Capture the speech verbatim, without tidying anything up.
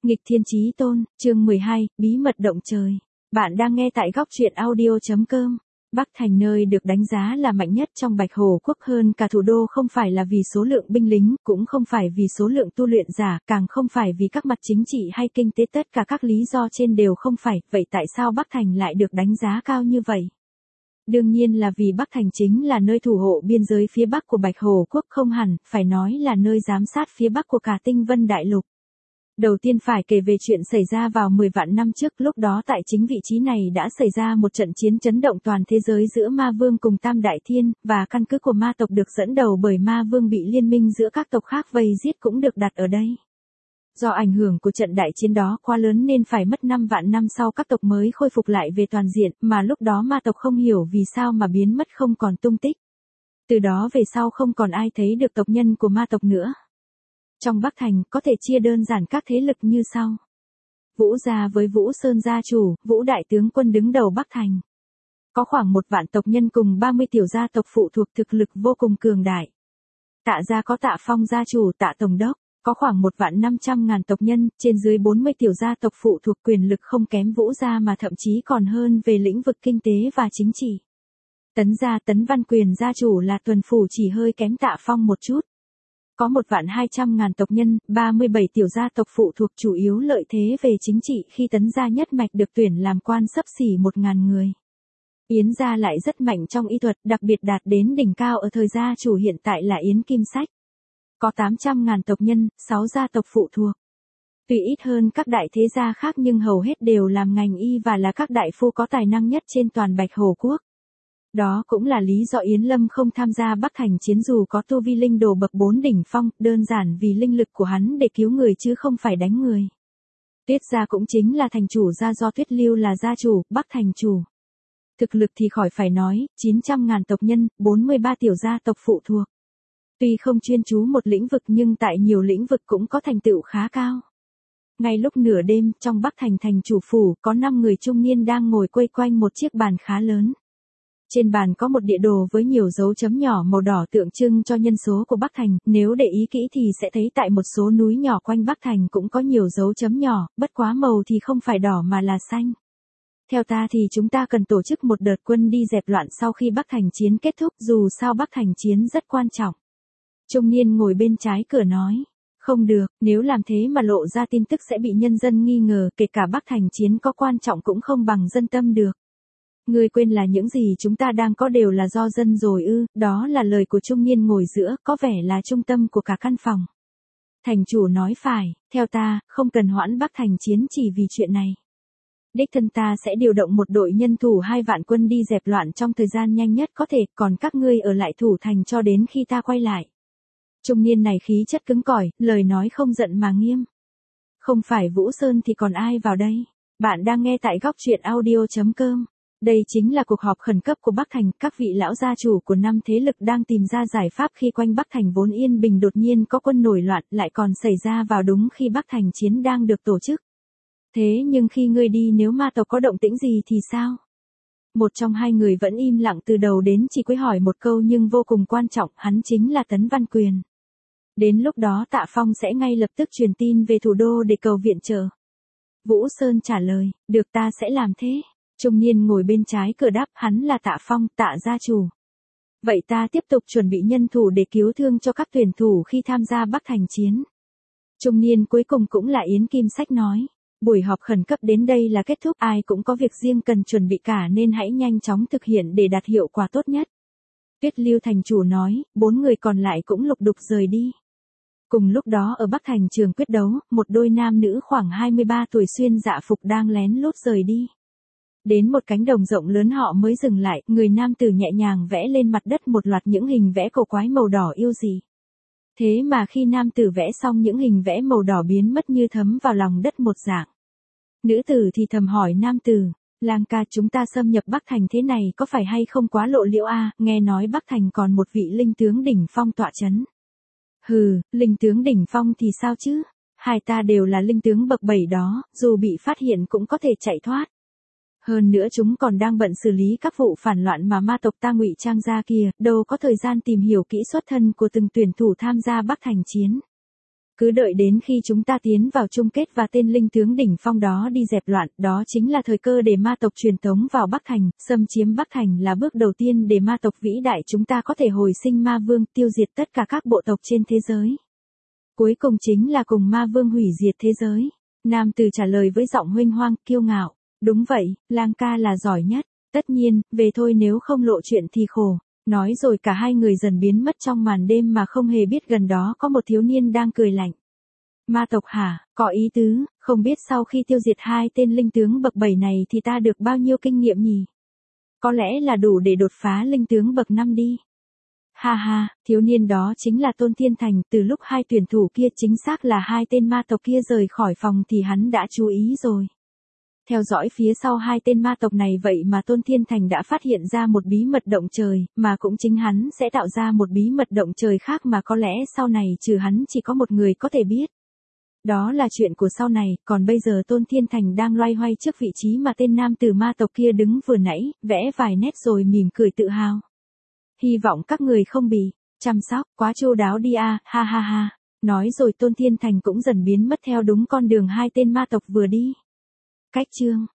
Nghịch thiên chí tôn, chương mười hai, bí mật động trời. Bạn đang nghe tại góc truyện audio chấm com. Bắc Thành nơi được đánh giá là mạnh nhất trong Bạch Hổ Quốc hơn cả thủ đô không phải là vì số lượng binh lính, cũng không phải vì số lượng tu luyện giả, càng không phải vì các mặt chính trị hay kinh tế, tất cả các lý do trên đều không phải, vậy tại sao Bắc Thành lại được đánh giá cao như vậy? Đương nhiên là vì Bắc Thành chính là nơi thủ hộ biên giới phía Bắc của Bạch Hổ Quốc, không hẳn, phải nói là nơi giám sát phía Bắc của cả Tinh Vân Đại Lục. Đầu tiên phải kể về chuyện xảy ra vào mười vạn năm trước, lúc đó tại chính vị trí này đã xảy ra một trận chiến chấn động toàn thế giới giữa Ma Vương cùng Tam Đại Thiên, và căn cứ của ma tộc được dẫn đầu bởi Ma Vương bị liên minh giữa các tộc khác vây giết cũng được đặt ở đây. Do ảnh hưởng của trận đại chiến đó quá lớn nên phải mất năm vạn năm sau các tộc mới khôi phục lại về toàn diện, mà lúc đó ma tộc không hiểu vì sao mà biến mất không còn tung tích. Từ đó về sau không còn ai thấy được tộc nhân của ma tộc nữa. Trong Bắc Thành có thể chia đơn giản các thế lực như sau. Vũ gia với Vũ Sơn gia chủ, Vũ đại tướng quân đứng đầu Bắc Thành. Có khoảng một vạn tộc nhân cùng ba mươi tiểu gia tộc phụ thuộc, thực lực vô cùng cường đại. Tạ gia có Tạ Phong gia chủ, Tạ tổng đốc, có khoảng một vạn năm trăm ngàn tộc nhân, trên dưới bốn mươi tiểu gia tộc phụ thuộc, quyền lực không kém Vũ gia mà thậm chí còn hơn về lĩnh vực kinh tế và chính trị. Tấn gia Tấn Văn Quyền gia chủ là tuần phủ, chỉ hơi kém Tạ Phong một chút. Có một vạn hai trăm ngàn tộc nhân, ba mươi bảy tiểu gia tộc phụ thuộc, chủ yếu lợi thế về chính trị khi Tấn gia nhất mạch được tuyển làm quan xấp xỉ một ngàn người. Yến gia lại rất mạnh trong y thuật, đặc biệt đạt đến đỉnh cao ở thời gia chủ hiện tại là Yến Kim Sách. Có tám trăm ngàn tộc nhân, sáu gia tộc phụ thuộc. Tuy ít hơn các đại thế gia khác nhưng hầu hết đều làm ngành y và là các đại phu có tài năng nhất trên toàn Bạch Hổ Quốc. Đó cũng là lý do Yến Lâm không tham gia Bắc Thành chiến dù có tu vi linh đồ bậc bốn đỉnh phong, đơn giản vì linh lực của hắn để cứu người chứ không phải đánh người. Tuyết gia cũng chính là thành chủ gia, do Tuyết Lưu là gia chủ, Bắc Thành chủ. Thực lực thì khỏi phải nói, chín trăm ngàn tộc nhân, bốn mươi ba tiểu gia tộc phụ thuộc. Tuy không chuyên chú một lĩnh vực nhưng tại nhiều lĩnh vực cũng có thành tựu khá cao. Ngay lúc nửa đêm, trong Bắc Thành thành chủ phủ, có năm người trung niên đang ngồi quây quanh một chiếc bàn khá lớn. Trên bàn có một địa đồ với nhiều dấu chấm nhỏ màu đỏ tượng trưng cho nhân số của Bắc Thành, nếu để ý kỹ thì sẽ thấy tại một số núi nhỏ quanh Bắc Thành cũng có nhiều dấu chấm nhỏ, bất quá màu thì không phải đỏ mà là xanh. Theo ta thì chúng ta cần tổ chức một đợt quân đi dẹp loạn sau khi Bắc Thành chiến kết thúc, dù sao Bắc Thành chiến rất quan trọng. Trung niên ngồi bên trái cửa nói, không được, nếu làm thế mà lộ ra tin tức sẽ bị nhân dân nghi ngờ, kể cả Bắc Thành chiến có quan trọng cũng không bằng dân tâm được. Ngươi quên là những gì chúng ta đang có đều là do dân rồi ư? Đó là lời của trung niên ngồi giữa, có vẻ là trung tâm của cả căn phòng. Thành chủ nói phải, theo ta, không cần hoãn Bắc Thành chiến chỉ vì chuyện này. Đích thân ta sẽ điều động một đội nhân thủ hai vạn quân đi dẹp loạn trong thời gian nhanh nhất có thể, còn các ngươi ở lại thủ thành cho đến khi ta quay lại. Trung niên này khí chất cứng cỏi, lời nói không giận mà nghiêm. Không phải Vũ Sơn thì còn ai vào đây? Bạn đang nghe tại góc truyện audio chấm com. Đây chính là cuộc họp khẩn cấp của Bắc Thành, các vị lão gia chủ của năm thế lực đang tìm ra giải pháp khi quanh Bắc Thành vốn yên bình đột nhiên có quân nổi loạn, lại còn xảy ra vào đúng khi Bắc Thành chiến đang được tổ chức. Thế nhưng khi ngươi đi nếu ma tộc có động tĩnh gì thì sao? Một trong hai người vẫn im lặng từ đầu đến chỉ quấy hỏi một câu nhưng vô cùng quan trọng, hắn chính là Tấn Văn Quyền. Đến lúc đó Tạ Phong sẽ ngay lập tức truyền tin về thủ đô để cầu viện trợ. Vũ Sơn trả lời, được, ta sẽ làm thế. Trung niên ngồi bên trái cửa đáp, hắn là Tạ Phong, Tạ gia chủ. Vậy ta tiếp tục chuẩn bị nhân thủ để cứu thương cho các tuyển thủ khi tham gia Bắc Thành chiến. Trung niên cuối cùng cũng là Yến Kim Sách nói, buổi họp khẩn cấp đến đây là kết thúc, ai cũng có việc riêng cần chuẩn bị cả nên hãy nhanh chóng thực hiện để đạt hiệu quả tốt nhất. Tuyết Lưu thành chủ nói, bốn người còn lại cũng lục đục rời đi. Cùng lúc đó ở Bắc Thành trường quyết đấu, một đôi nam nữ khoảng hai mươi ba tuổi xuyên dạ phục đang lén lút rời đi. Đến một cánh đồng rộng lớn họ mới dừng lại, người nam tử nhẹ nhàng vẽ lên mặt đất một loạt những hình vẽ cổ quái màu đỏ yêu dị. Thế mà khi nam tử vẽ xong những hình vẽ màu đỏ biến mất như thấm vào lòng đất một dạng. Nữ tử thì thầm hỏi nam tử, Lang ca, chúng ta xâm nhập Bắc Thành thế này có phải hay không quá lộ liễu a? Nghe nói Bắc Thành còn một vị linh tướng đỉnh phong tọa chấn. Hừ, linh tướng đỉnh phong thì sao chứ? Hai ta đều là linh tướng bậc bảy đó, dù bị phát hiện cũng có thể chạy thoát. Hơn nữa chúng còn đang bận xử lý các vụ phản loạn mà ma tộc ta ngụy trang ra kia, đâu có thời gian tìm hiểu kỹ xuất thân của từng tuyển thủ tham gia Bắc Thành chiến. Cứ đợi đến khi chúng ta tiến vào chung kết và tên linh tướng đỉnh phong đó đi dẹp loạn, đó chính là thời cơ để ma tộc truyền tống vào Bắc Thành, xâm chiếm Bắc Thành là bước đầu tiên để ma tộc vĩ đại chúng ta có thể hồi sinh ma vương, tiêu diệt tất cả các bộ tộc trên thế giới. Cuối cùng chính là cùng ma vương hủy diệt thế giới. Nam tử trả lời với giọng huênh hoang, kiêu ngạo. Đúng vậy, lang ca là giỏi nhất. Tất nhiên, về thôi nếu không lộ chuyện thì khổ. Nói rồi cả hai người dần biến mất trong màn đêm mà không hề biết gần đó có một thiếu niên đang cười lạnh. Ma tộc hả, có ý tứ, không biết sau khi tiêu diệt hai tên linh tướng bậc bảy này thì ta được bao nhiêu kinh nghiệm nhỉ? Có lẽ là đủ để đột phá linh tướng bậc năm đi. Ha ha, thiếu niên đó chính là Tôn Thiên Thành, từ lúc hai tuyển thủ kia chính xác là hai tên ma tộc kia rời khỏi phòng thì hắn đã chú ý rồi. Theo dõi phía sau hai tên ma tộc này vậy mà Tôn Thiên Thành đã phát hiện ra một bí mật động trời, mà cũng chính hắn sẽ tạo ra một bí mật động trời khác mà có lẽ sau này trừ hắn chỉ có một người có thể biết. Đó là chuyện của sau này, còn bây giờ Tôn Thiên Thành đang loay hoay trước vị trí mà tên nam tử ma tộc kia đứng vừa nãy, vẽ vài nét rồi mỉm cười tự hào. Hy vọng các người không bị chăm sóc quá chu đáo đi à, ha ha ha. Nói rồi Tôn Thiên Thành cũng dần biến mất theo đúng con đường hai tên ma tộc vừa đi. Cách chương